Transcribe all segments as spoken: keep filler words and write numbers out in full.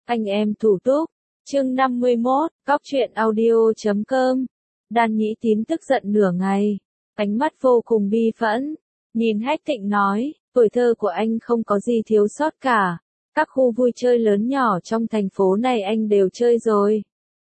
Anh em thủ túc. Chương năm mươi mốt, Cóc truyện audio chấm com. Đan Nhĩ Tín tức giận nửa ngày, ánh mắt vô cùng bi phẫn, nhìn Hách Tịnh nói, tuổi thơ của anh không có gì thiếu sót cả, các khu vui chơi lớn nhỏ trong thành phố này anh đều chơi rồi.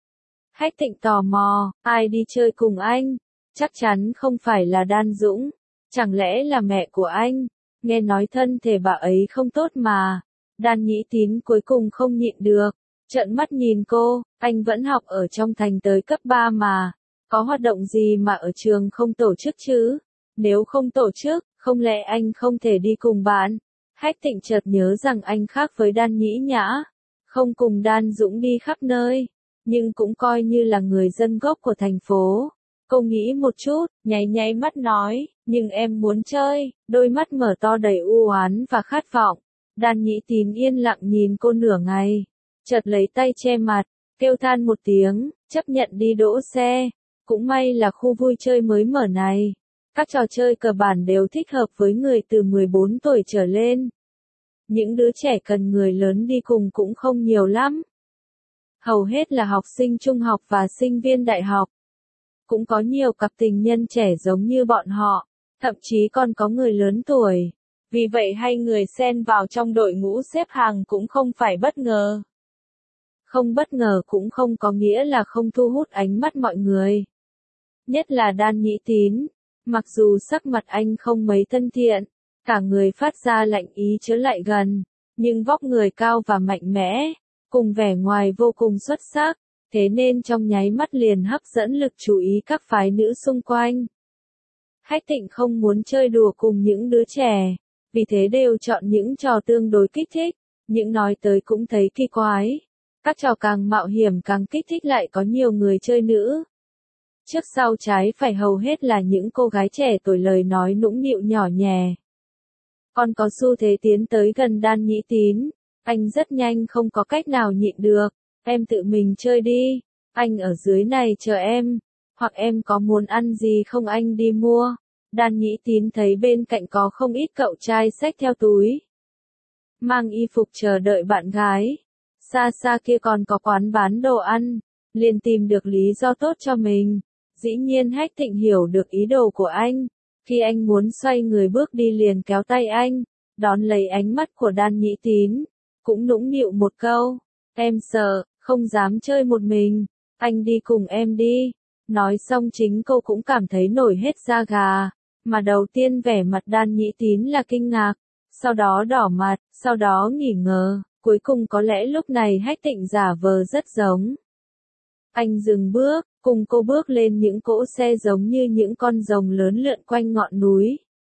Hách Tịnh tò mò, ai đi chơi cùng anh? Chắc chắn không phải là Đan Dũng, chẳng lẽ là mẹ của anh? Nghe nói thân thể bà ấy không tốt mà. Đan Nhĩ Tín cuối cùng không nhịn được, trợn mắt nhìn cô, anh vẫn học ở trong thành tới cấp ba mà, có hoạt động gì mà ở trường không tổ chức chứ? Nếu không tổ chức, không lẽ anh không thể đi cùng bạn? Hách Tịnh chợt nhớ rằng anh khác với Đan Nhĩ Nhã, không cùng Đan Dũng đi khắp nơi, nhưng cũng coi như là người dân gốc của thành phố. Cô nghĩ một chút, nháy nháy mắt nói, nhưng em muốn chơi, đôi mắt mở to đầy u oán và khát vọng. Đan Nhĩ Tín yên lặng nhìn cô nửa ngày, chợt lấy tay che mặt, kêu than một tiếng, chấp nhận đi đỗ xe. Cũng may là khu vui chơi mới mở này, các trò chơi cơ bản đều thích hợp với người từ mười bốn tuổi trở lên. Những đứa trẻ cần người lớn đi cùng cũng không nhiều lắm. Hầu hết là học sinh trung học và sinh viên đại học. Cũng có nhiều cặp tình nhân trẻ giống như bọn họ, thậm chí còn có người lớn tuổi. Vì vậy hai người xen vào trong đội ngũ xếp hàng cũng không phải bất ngờ. Không bất ngờ cũng không có nghĩa là không thu hút ánh mắt mọi người. Nhất là Đan Nhĩ Tín, mặc dù sắc mặt anh không mấy thân thiện, cả người phát ra lạnh ý chớ lại gần, nhưng vóc người cao và mạnh mẽ, cùng vẻ ngoài vô cùng xuất sắc, thế nên trong nháy mắt liền hấp dẫn lực chú ý các phái nữ xung quanh. Hách Tịnh không muốn chơi đùa cùng những đứa trẻ, vì thế đều chọn những trò tương đối kích thích, những nói tới cũng thấy kỳ quái. Các trò càng mạo hiểm càng kích thích lại có nhiều người chơi nữ. Trước sau trái phải hầu hết là những cô gái trẻ tuổi lời nói nũng nịu nhỏ nhẹ. Còn có xu thế tiến tới gần Đan Nhĩ Tín, anh rất nhanh không có cách nào nhịn được, em tự mình chơi đi, anh ở dưới này chờ em, hoặc em có muốn ăn gì không anh đi mua. Đan Nhĩ Tín thấy bên cạnh có không ít cậu trai xách theo túi, mang y phục chờ đợi bạn gái. Xa xa kia còn có quán bán đồ ăn, liền tìm được lý do tốt cho mình. Dĩ nhiên Hách Tịnh hiểu được ý đồ của anh, khi anh muốn xoay người bước đi liền kéo tay anh, đón lấy ánh mắt của Đan Nhĩ Tín, cũng nũng nịu một câu, em sợ, không dám chơi một mình, anh đi cùng em đi. Nói xong chính cô cũng cảm thấy nổi hết da gà, mà đầu tiên vẻ mặt Đan Nhĩ Tín là kinh ngạc, sau đó đỏ mặt, sau đó nghỉ ngờ. Cuối cùng có lẽ lúc này Hách Tịnh giả vờ rất giống. Anh dừng bước, cùng cô bước lên những cỗ xe giống như những con rồng lớn lượn quanh ngọn núi.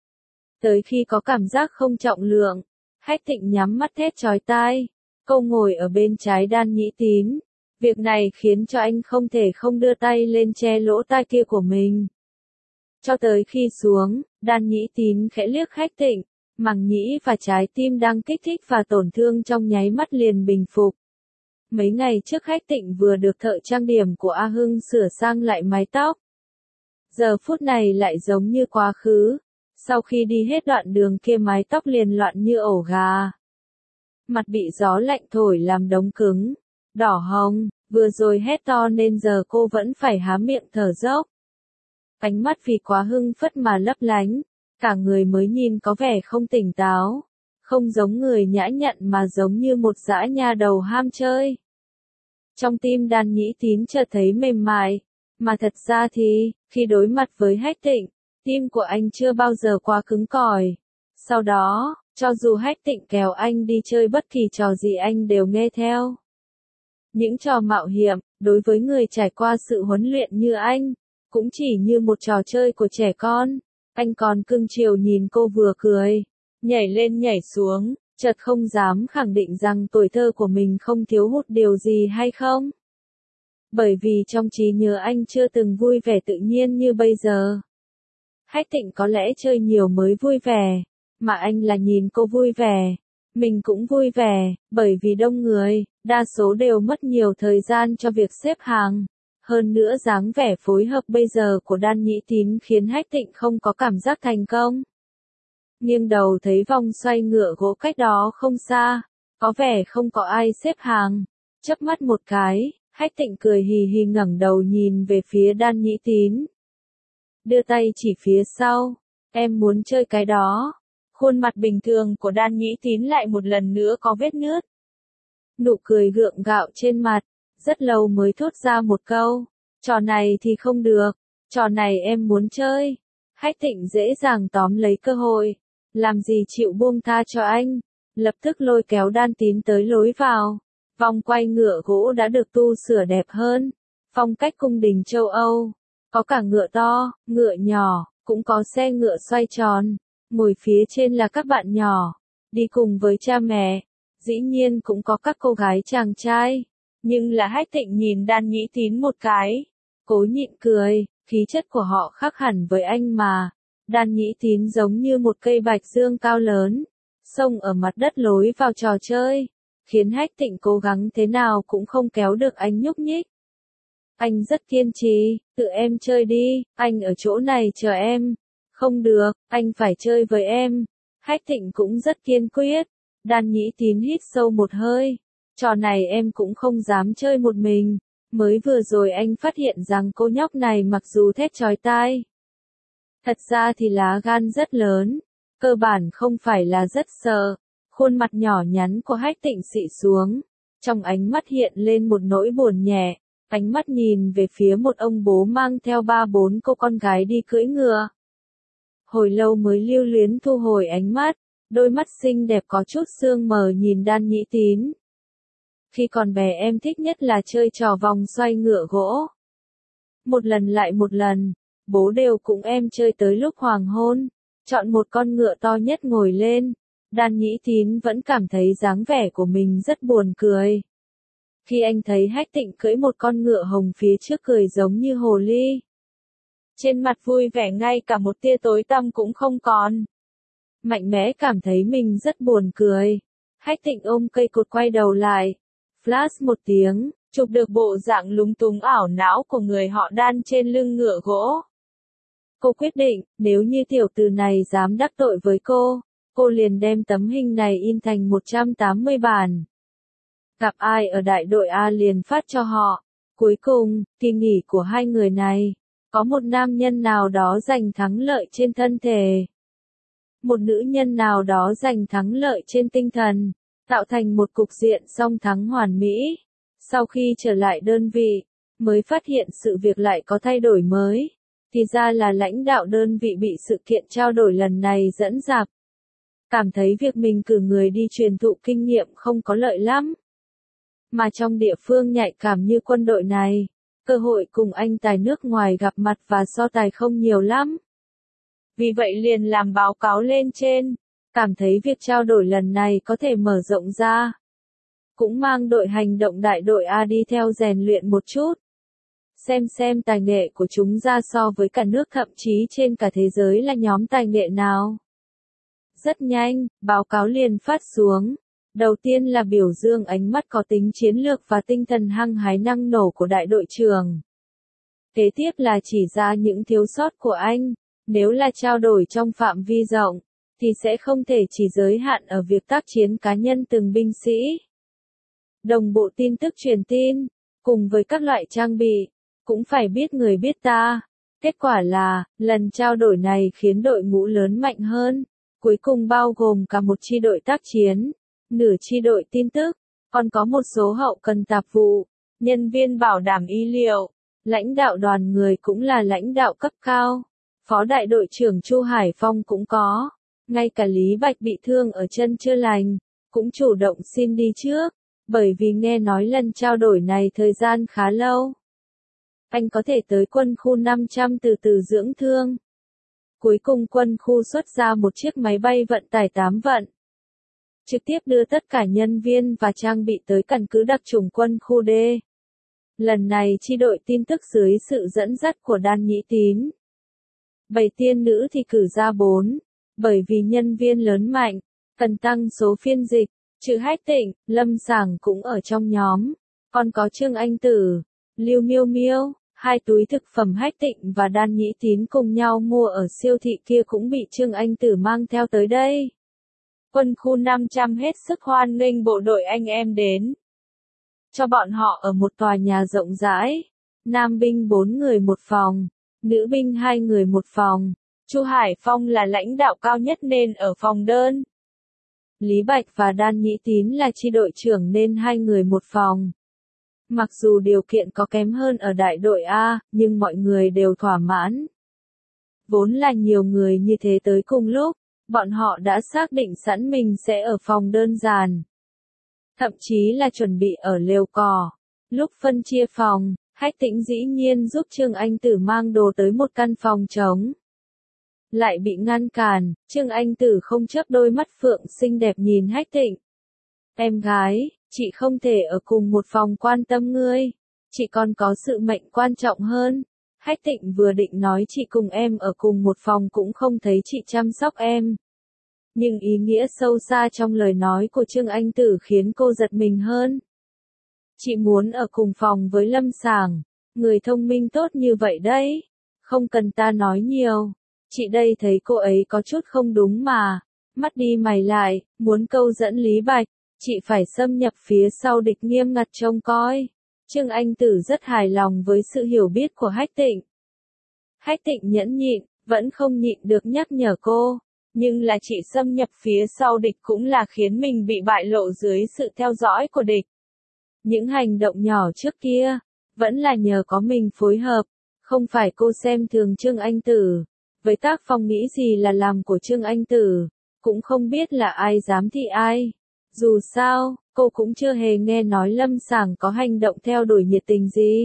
Tới khi có cảm giác không trọng lượng, Hách Tịnh nhắm mắt thét chói tai. Cô ngồi ở bên trái Đan Nhĩ Tín. Việc này khiến cho anh không thể không đưa tay lên che lỗ tai kia của mình. Cho tới khi xuống, Đan Nhĩ Tín khẽ liếc Hách Tịnh. Màng nhĩ và trái tim đang kích thích và tổn thương trong nháy mắt liền bình phục. Mấy ngày trước Hách Tịnh vừa được thợ trang điểm của A Hưng sửa sang lại mái tóc. Giờ phút này lại giống như quá khứ. Sau khi đi hết đoạn đường kia mái tóc liền loạn như ổ gà. Mặt bị gió lạnh thổi làm đống cứng, đỏ hồng, vừa rồi hét to nên giờ cô vẫn phải há miệng thở dốc. Ánh mắt vì quá hưng phất mà lấp lánh. Cả người mới nhìn có vẻ không tỉnh táo, không giống người nhã nhặn mà giống như một dã nha đầu ham chơi. Trong tim Đan Nhĩ Tín chợt thấy mềm mại, mà thật ra thì, khi đối mặt với Hách Tịnh, tim của anh chưa bao giờ quá cứng cỏi. Sau đó, cho dù Hách Tịnh kéo anh đi chơi bất kỳ trò gì anh đều nghe theo. Những trò mạo hiểm, đối với người trải qua sự huấn luyện như anh, cũng chỉ như một trò chơi của trẻ con. Anh còn cưng chiều nhìn cô vừa cười, nhảy lên nhảy xuống, chợt không dám khẳng định rằng tuổi thơ của mình không thiếu hụt điều gì hay không. Bởi vì trong trí nhớ anh chưa từng vui vẻ tự nhiên như bây giờ. Hách Tịnh có lẽ chơi nhiều mới vui vẻ, mà anh là nhìn cô vui vẻ, mình cũng vui vẻ, bởi vì đông người, đa số đều mất nhiều thời gian cho việc xếp hàng. Hơn nữa dáng vẻ phối hợp bây giờ của Đan Nhĩ Tín khiến Hách Tịnh không có cảm giác thành công. Nghiêng đầu thấy vòng xoay ngựa gỗ cách đó không xa, có vẻ không có ai xếp hàng, Chớp mắt một cái, Hách Tịnh cười hì hì ngẩng đầu nhìn về phía Đan Nhĩ Tín. Đưa tay chỉ phía sau, em muốn chơi cái đó. Khuôn mặt bình thường của Đan Nhĩ Tín lại một lần nữa có vết nứt. Nụ cười gượng gạo trên mặt, rất lâu mới thốt ra một câu. Trò này thì không được, trò này em muốn chơi. Hách Tịnh dễ dàng tóm lấy cơ hội. Làm gì chịu buông tha cho anh. Lập tức lôi kéo Đan Tín tới lối vào. Vòng quay ngựa gỗ đã được tu sửa đẹp hơn. Phong cách cung đình châu Âu. Có cả ngựa to, ngựa nhỏ, cũng có xe ngựa xoay tròn. Ngồi phía trên là các bạn nhỏ. Đi cùng với cha mẹ. Dĩ nhiên cũng có các cô gái chàng trai. Nhưng là Hách Tịnh nhìn Đan Nhĩ Tín một cái. Cố nhịn cười, khí chất của họ khác hẳn với anh mà. Đan Nhĩ Tín giống như một cây bạch dương cao lớn. Xông ở mặt đất lối vào trò chơi. Khiến Hách Tịnh cố gắng thế nào cũng không kéo được anh nhúc nhích. Anh rất kiên trì, tự em chơi đi, anh ở chỗ này chờ em. Không được, anh phải chơi với em. Hách Tịnh cũng rất kiên quyết. Đan Nhĩ Tín hít sâu một hơi. Trò này em cũng không dám chơi một mình. Mới vừa rồi anh phát hiện rằng cô nhóc này mặc dù thét chói tai. Thật ra thì lá gan rất lớn. Cơ bản không phải là rất sợ. Khuôn mặt nhỏ nhắn của Hách Tịnh xị xuống. Trong ánh mắt hiện lên một nỗi buồn nhẹ. Ánh mắt nhìn về phía một ông bố mang theo ba bốn cô con gái đi cưỡi ngựa. Hồi lâu mới lưu luyến thu hồi ánh mắt. Đôi mắt xinh đẹp có chút sương mờ nhìn Đan Nhĩ Tín. Khi còn bé em thích nhất là chơi trò vòng xoay ngựa gỗ. Một lần lại một lần, bố đều cùng em chơi tới lúc hoàng hôn. Chọn một con ngựa to nhất ngồi lên. Đan Nhĩ Tín vẫn cảm thấy dáng vẻ của mình rất buồn cười. Khi anh thấy Hách Tịnh cưỡi một con ngựa hồng phía trước cười giống như hồ ly. Trên mặt vui vẻ ngay cả một tia tối tăm cũng không còn. Mạnh mẽ cảm thấy mình rất buồn cười. Hách Tịnh ôm cây cột quay đầu lại. Flash một tiếng, chụp được bộ dạng lúng túng ảo não của người họ Đan trên lưng ngựa gỗ. Cô quyết định, nếu như tiểu tử này dám đắc tội với cô, cô liền đem tấm hình này in thành một trăm tám mươi bản. Gặp ai ở đại đội A liền phát cho họ. Cuối cùng, kỳ nghỉ của hai người này, có một nam nhân nào đó giành thắng lợi trên thân thể. Một nữ nhân nào đó giành thắng lợi trên tinh thần, tạo thành một cục diện song thắng hoàn mỹ. Sau khi trở lại đơn vị, mới phát hiện sự việc lại có thay đổi mới. Thì ra là lãnh đạo đơn vị bị sự kiện trao đổi lần này dẫn dạp. Cảm thấy việc mình cử người đi truyền thụ kinh nghiệm không có lợi lắm. Mà trong địa phương nhạy cảm như quân đội này, cơ hội cùng anh tài nước ngoài gặp mặt và so tài không nhiều lắm. Vì vậy liền làm báo cáo lên trên, cảm thấy việc trao đổi lần này có thể mở rộng ra. Cũng mang đội hành động đại đội A đi theo rèn luyện một chút. Xem xem tài nghệ của chúng ra so với cả nước thậm chí trên cả thế giới là nhóm tài nghệ nào. Rất nhanh, báo cáo liền phát xuống. Đầu tiên là biểu dương ánh mắt có tính chiến lược và tinh thần hăng hái năng nổ của đại đội trưởng. Kế tiếp là chỉ ra những thiếu sót của anh. Nếu là trao đổi trong phạm vi rộng, thì sẽ không thể chỉ giới hạn ở việc tác chiến cá nhân từng binh sĩ. Đồng bộ tin tức truyền tin, cùng với các loại trang bị, cũng phải biết người biết ta. Kết quả là, lần trao đổi này khiến đội ngũ lớn mạnh hơn, cuối cùng bao gồm cả một chi đội tác chiến, nửa chi đội tin tức, còn có một số hậu cần tạp vụ, nhân viên bảo đảm y liệu, lãnh đạo đoàn người cũng là lãnh đạo cấp cao. Phó đại đội trưởng Chu Hải Phong cũng có, ngay cả Lý Bạch bị thương ở chân chưa lành, cũng chủ động xin đi trước, bởi vì nghe nói lần trao đổi này thời gian khá lâu. Anh có thể tới quân khu năm trăm từ từ dưỡng thương. Cuối cùng quân khu xuất ra một chiếc máy bay vận tải tám vận. Trực tiếp đưa tất cả nhân viên và trang bị tới căn cứ đặc chủng quân khu D. Lần này chi đội tin tức dưới sự dẫn dắt của Đan Nhĩ Tín. Bảy tiên nữ thì cử ra bốn, bởi vì nhân viên lớn mạnh, cần tăng số phiên dịch, trừ Hách Tịnh, Lâm Sảng cũng ở trong nhóm, còn có Trương Anh Tử, Lưu Miêu Miêu, hai túi thực phẩm Hách Tịnh và Đan Nhĩ Tín cùng nhau mua ở siêu thị kia cũng bị Trương Anh Tử mang theo tới đây. Quân khu năm trăm hết sức hoan nghênh bộ đội anh em đến. cho bọn họ ở một tòa nhà rộng rãi. Nam binh bốn người một phòng, nữ binh hai người một phòng. Chu Hải Phong là lãnh đạo cao nhất nên ở phòng đơn. Lý Bạch và Đan Nhĩ Tín là chi đội trưởng nên hai người một phòng. Mặc dù điều kiện có kém hơn ở đại đội A, nhưng mọi người đều thỏa mãn. Vốn là nhiều người như thế tới cùng lúc, bọn họ đã xác định sẵn mình sẽ ở phòng đơn giản. Thậm chí là chuẩn bị ở lều cỏ. Lúc phân chia phòng, Hách Tĩnh dĩ nhiên giúp Trương Anh Tử mang đồ tới một căn phòng trống. Lại bị ngăn cản, Trương Anh Tử không chớp đôi mắt phượng xinh đẹp nhìn Hách Tĩnh. Em gái, chị không thể ở cùng một phòng quan tâm ngươi. Chị còn có sự mệnh quan trọng hơn. Hách Tĩnh vừa định nói chị cùng em ở cùng một phòng cũng không thấy chị chăm sóc em. Nhưng ý nghĩa sâu xa trong lời nói của Trương Anh Tử khiến cô giật mình hơn. Chị muốn ở cùng phòng với Lâm Sảng, người thông minh tốt như vậy đấy. Không cần ta nói nhiều. Chị đây thấy cô ấy có chút không đúng mà. Mắt đi mày lại, muốn câu dẫn Lý Bạch, chị phải xâm nhập phía sau địch nghiêm ngặt trông coi. Trương Anh Tử rất hài lòng với sự hiểu biết của Hách Tĩnh. Hách Tĩnh nhẫn nhịn, vẫn không nhịn được nhắc nhở cô. Nhưng là chị xâm nhập phía sau địch cũng là khiến mình bị bại lộ dưới sự theo dõi của địch. Những hành động nhỏ trước kia, vẫn là nhờ có mình phối hợp, không phải cô xem thường Trương Anh Tử. Với tác phong nghĩ gì là làm của Trương Anh Tử, cũng không biết là ai dám thị ai. Dù sao, cô cũng chưa hề nghe nói Lâm Sảng có hành động theo đuổi nhiệt tình gì.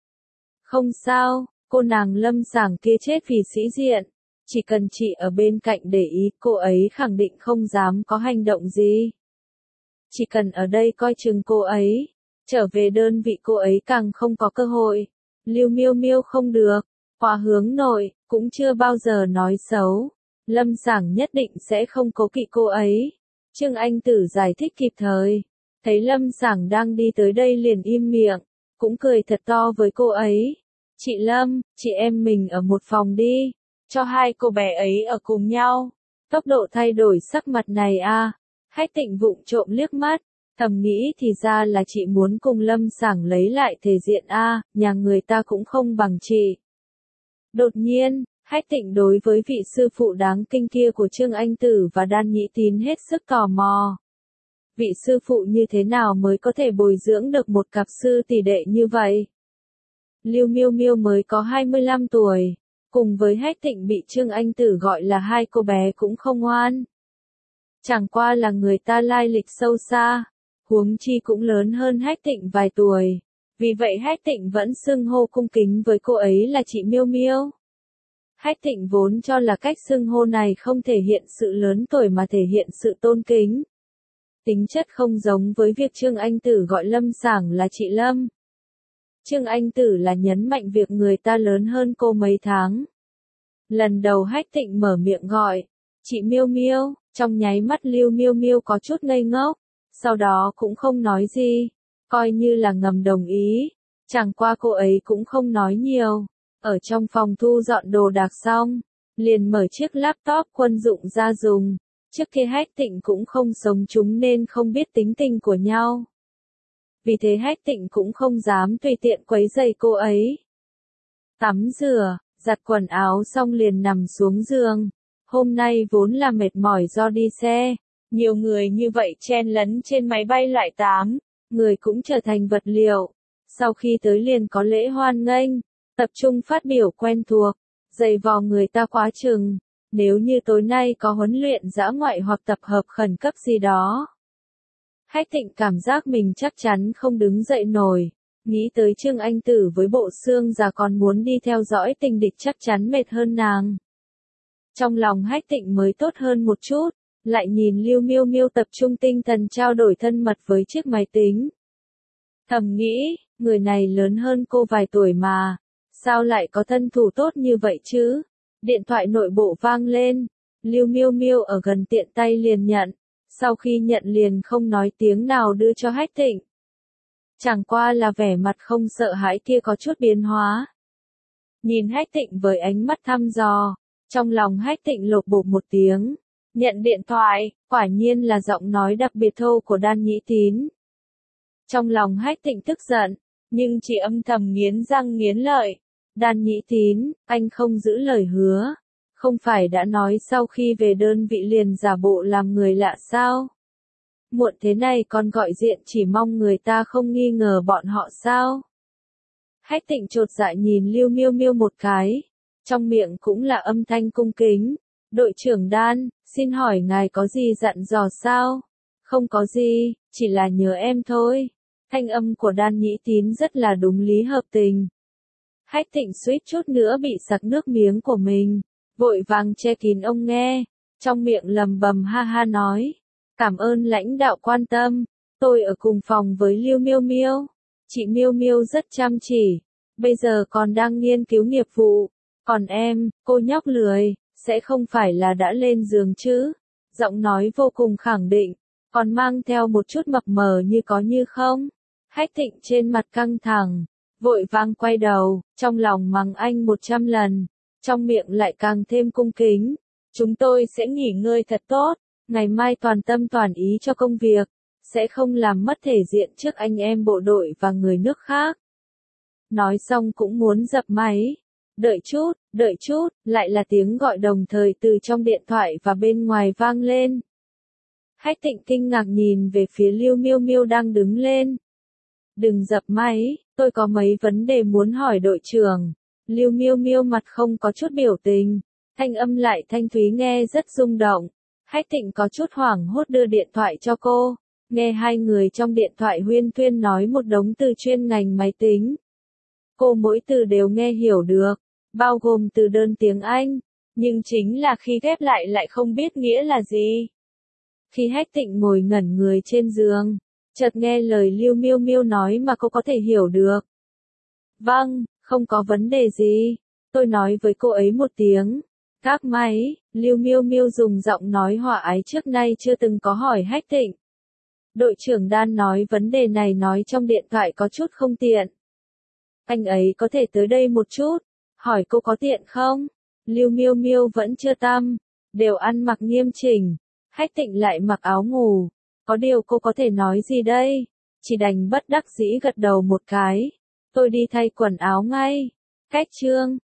Không sao, cô nàng Lâm Sảng kia chết vì sĩ diện. Chỉ cần chị ở bên cạnh để ý, cô ấy khẳng định không dám có hành động gì. Chỉ cần ở đây coi chừng cô ấy, trở về đơn vị cô ấy càng không có cơ hội. Lưu Miêu Miêu không được, Hòa Hướng Nội cũng chưa bao giờ nói xấu. Lâm Sảng nhất định sẽ không cố kỵ cô ấy. Trương Anh Tử giải thích kịp thời. Thấy Lâm Sảng đang đi tới đây liền im miệng, cũng cười thật to với cô ấy. Chị Lâm, chị em mình ở một phòng đi. Cho hai cô bé ấy ở cùng nhau. Tốc độ thay đổi sắc mặt này a, à. Hách Tĩnh vụng trộm liếc mắt, thầm nghĩ thì ra là chị muốn cùng Lâm Sảng lấy lại thể diện a, à, nhà người ta cũng không bằng chị. Đột nhiên, Hách Tĩnh đối với vị sư phụ đáng kinh kia của Trương Anh Tử và Đan Nhĩ Tín hết sức tò mò. Vị sư phụ như thế nào mới có thể bồi dưỡng được một cặp sư tỷ đệ như vậy? Lưu Miêu Miêu mới có hai mươi lăm tuổi. Cùng với Hách Tĩnh bị Trương Anh Tử gọi là hai cô bé cũng không ngoan. Chẳng qua là người ta lai lịch sâu xa, huống chi cũng lớn hơn Hách Tĩnh vài tuổi. Vì vậy Hách Tĩnh vẫn xưng hô cung kính với cô ấy là chị Miêu Miêu. Hách Tĩnh vốn cho là cách xưng hô này không thể hiện sự lớn tuổi mà thể hiện sự tôn kính. Tính chất không giống với việc Trương Anh Tử gọi Lâm Sảng là chị Lâm. Trương Anh Tử là nhấn mạnh việc người ta lớn hơn cô mấy tháng. Lần đầu Hách Tĩnh mở miệng gọi, chị Miêu Miêu, trong nháy mắt Lưu Miêu Miêu có chút ngây ngốc, sau đó cũng không nói gì, coi như là ngầm đồng ý. Chẳng qua cô ấy cũng không nói nhiều, ở trong phòng thu dọn đồ đạc xong, liền mở chiếc laptop quân dụng ra dùng. Trước kia Hách Tĩnh cũng không sống chúng nên không biết tính tình của nhau. Vì thế Hách Tĩnh cũng không dám tùy tiện quấy rầy cô ấy. Tắm rửa, giặt quần áo xong liền nằm xuống giường. Hôm nay vốn là mệt mỏi do đi xe. Nhiều người như vậy chen lấn trên máy bay lại tám. Người cũng trở thành vật liệu. Sau khi tới liền có lễ hoan nghênh. Tập trung phát biểu quen thuộc. Dày vò người ta quá chừng. Nếu như tối nay có huấn luyện dã ngoại hoặc tập hợp khẩn cấp gì đó. Hách Tĩnh cảm giác mình chắc chắn không đứng dậy nổi. Nghĩ tới Trương Anh Tử với bộ xương già còn muốn đi theo dõi tình địch chắc chắn mệt hơn nàng. Trong lòng Hách Tĩnh mới tốt hơn một chút, lại nhìn Lưu Miêu Miêu tập trung tinh thần trao đổi thân mật với chiếc máy tính. Thầm nghĩ, người này lớn hơn cô vài tuổi mà, sao lại có thân thủ tốt như vậy chứ? Điện thoại nội bộ vang lên, Lưu Miêu Miêu ở gần tiện tay liền nhận, sau khi nhận liền không nói tiếng nào đưa cho Hách Tĩnh. Chẳng qua là vẻ mặt không sợ hãi kia có chút biến hóa. Nhìn Hách Tĩnh với ánh mắt thăm dò, trong lòng Hách Tĩnh lột bột một tiếng, nhận điện thoại, quả nhiên là giọng nói đặc biệt thô của Đan Nhĩ Tín. Trong lòng Hách Tịnh tức giận, nhưng chỉ âm thầm nghiến răng nghiến lợi. Đan Nhĩ Tín, anh không giữ lời hứa. Không phải đã nói sau khi về đơn vị liền giả bộ làm người lạ sao? Muộn thế này còn gọi diện chỉ mong người ta không nghi ngờ bọn họ sao? Hách Tịnh chột dạ nhìn Lưu Miêu Miêu một cái, trong miệng cũng là âm thanh cung kính. Đội trưởng Đan, xin hỏi ngài có gì dặn dò sao? Không có gì, chỉ là nhớ em thôi. Thanh âm của Đan Nhĩ Tín rất là đúng lý hợp tình. Hách Tịnh suýt chút nữa bị sặc nước miếng của mình, vội vàng che kín ông nghe, trong miệng lầm bầm ha ha nói. Cảm ơn lãnh đạo quan tâm, tôi ở cùng phòng với Lưu Miêu Miêu. Chị Miêu Miêu rất chăm chỉ, bây giờ còn đang nghiên cứu nghiệp vụ. Còn em, cô nhóc lười, sẽ không phải là đã lên giường chứ? Giọng nói vô cùng khẳng định, còn mang theo một chút mập mờ như có như không. Hách Tịnh trên mặt căng thẳng, vội vàng quay đầu, trong lòng mắng anh một trăm lần, trong miệng lại càng thêm cung kính. Chúng tôi sẽ nghỉ ngơi thật tốt, ngày mai toàn tâm toàn ý cho công việc, sẽ không làm mất thể diện trước anh em bộ đội và người nước khác. Nói xong cũng muốn dập máy. Đợi chút, đợi chút, lại là tiếng gọi đồng thời từ trong điện thoại và bên ngoài vang lên. Hách Tịnh kinh ngạc nhìn về phía Lưu Miêu Miêu đang đứng lên. Đừng dập máy, tôi có mấy vấn đề muốn hỏi đội trưởng. Lưu Miêu Miêu mặt không có chút biểu tình, thanh âm lại thanh thúy nghe rất rung động. Hách Tịnh có chút hoảng hốt đưa điện thoại cho cô, nghe hai người trong điện thoại huyên thuyên nói một đống từ chuyên ngành máy tính. Cô mỗi từ đều nghe hiểu được, bao gồm từ đơn tiếng Anh, nhưng chính là khi ghép lại lại không biết nghĩa là gì. Khi Hách Tịnh ngồi ngẩn người trên giường, chợt nghe lời Lưu Miêu Miêu nói mà cô có thể hiểu được. Vâng, không có vấn đề gì, tôi nói với cô ấy một tiếng. Các máy, Lưu Miêu Miêu dùng giọng nói hòa ái trước nay chưa từng có hỏi Hách Tịnh. Đội trưởng Đan nói vấn đề này nói trong điện thoại có chút không tiện. Anh ấy có thể tới đây một chút, hỏi cô có tiện không? Lưu Miêu Miêu vẫn chưa tâm, đều ăn mặc nghiêm chỉnh. Hách Tịnh lại mặc áo ngủ, có điều cô có thể nói gì đây? Chỉ đành bất đắc dĩ gật đầu một cái. Tôi đi thay quần áo ngay. Cách chương